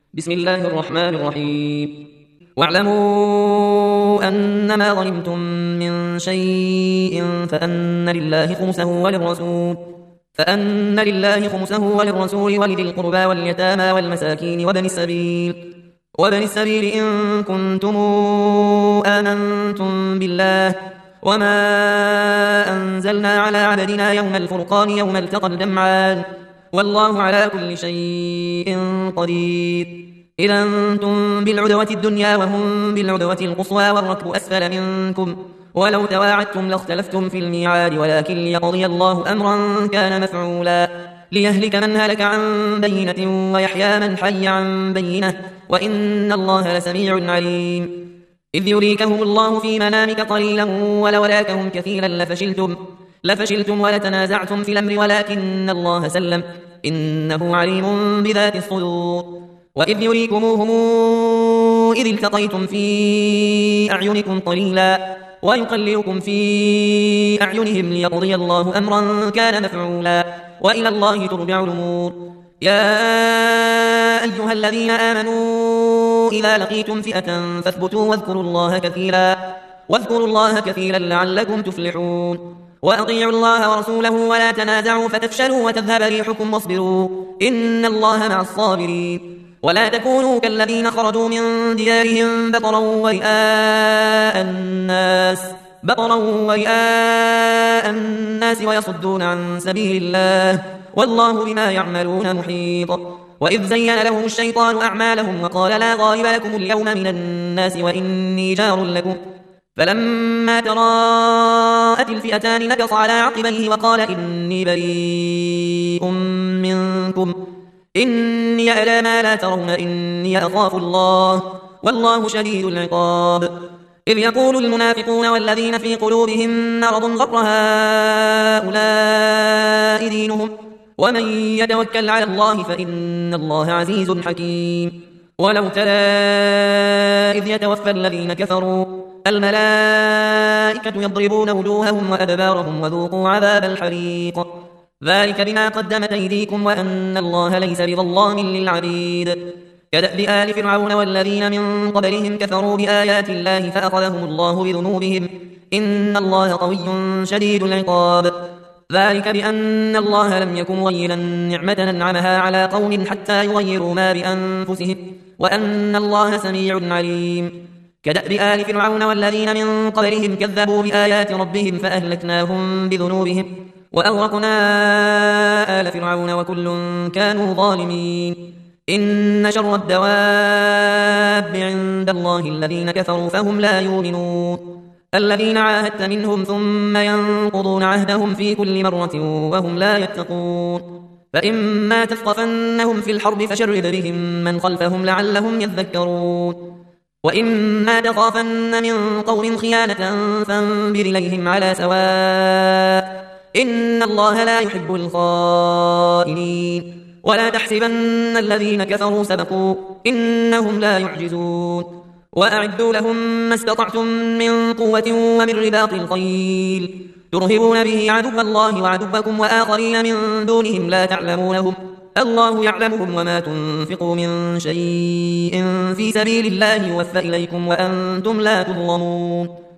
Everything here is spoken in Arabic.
بسم الله الرحمن الرحيم. واعلموا أنما غنمتم من شيء فأن لله خمسه وللرسول ولذي القربى واليتامى والمساكين وابن السبيل إن كنتم آمنتم بالله وما أنزلنا على عبدنا يوم الفرقان يوم التقى الجمعان والله على كل شيء قدير. إذا أنتم بالعدوة الدنيا وهم بالعدوة القصوى والركب أسفل منكم ولو تواعدتم لاختلفتم في الميعاد ولكن ليقضي الله أمرا كان مفعولا ليهلك من هلك عن بينة ويحيى من حي عن بينة وإن الله لسميع عليم. إذ يريكهم الله في منامك قليلا ولولاكهم كثيرا لفشلتم ولتنازعتم في الأمر ولكن الله سلم إنه عليم بذات الصدور. وإذ يريكموهم إذ التقيتم في أعينكم قليلا ويقللكم في أعينهم ليقضي الله أمرا كان مفعولا وإلى الله ترجع الأمور. يا أيها الذين آمنوا إذا لقيتم فئة فاثبتوا واذكروا الله كثيرا لعلكم تفلحون. وأطيعوا الله ورسوله ولا تنازعوا فتفشلوا وتذهب ريحكم واصبروا إن الله مع الصابرين. ولا تكونوا كالذين خرجوا من ديارهم بطرا ورئاء الناس ويصدون عن سبيل الله والله بما يعملون محيط. وإذ زين لهم الشيطان أعمالهم وقال لا غالب لكم اليوم من الناس وإني جار لكم فلما تراءت الفئتان نكص على عقبيه وقال إني بريء منكم إني أرى ما لا ترون إني أخاف الله والله شديد العقاب. إذ يقول المنافقون والذين في قلوبهم مرض غر هؤلاء دينهم ومن يتوكل على الله فإن الله عزيز حكيم. ولو ترى إذ يتوفى الذين كفروا الملائكة يضربون وجوههم وأدبارهم وذوقوا عذاب الحريق ذلك بما قدمت أيديكم وأن الله ليس بظلام للعبيد. كدأب آل فرعون والذين من قبلهم كفروا بآيات الله فأخذهم الله بذنوبهم إن الله قوي شديد العقاب. ذلك بأن الله لم يكن مغيرا نعمة أنعمها على قوم حتى يغيروا ما بأنفسهم وأن الله سميع عليم. كدأب آل فرعون والذين من قبلهم كذبوا بآيات ربهم فأهلكناهم بذنوبهم وأغرقنا آل فرعون وكل كانوا ظالمين. إن شر الدواب عند الله الذين كفروا فهم لا يؤمنون الذين عاهدت منهم ثم ينقضون عهدهم في كل مرة وهم لا يتقون. فإما تثقفنهم في الحرب فشرد بهم من خلفهم لعلهم يذكرون. وإما تخافن من قوم خيانة فانبر إليهم على سواء إن الله لا يحب الخائنين. ولا تحسبن الذين كفروا سبقوا إنهم لا يعجزون. وأعدوا لهم ما استطعتم من قوة ومن رباط الخيل ترهبون به عدو الله وعدوكم وآخرين من دونهم لا تعلمونهم الله يعلمهم وما تنفقوا من شيء في سبيل الله يوفى إليكم وأنتم لا تظلمون.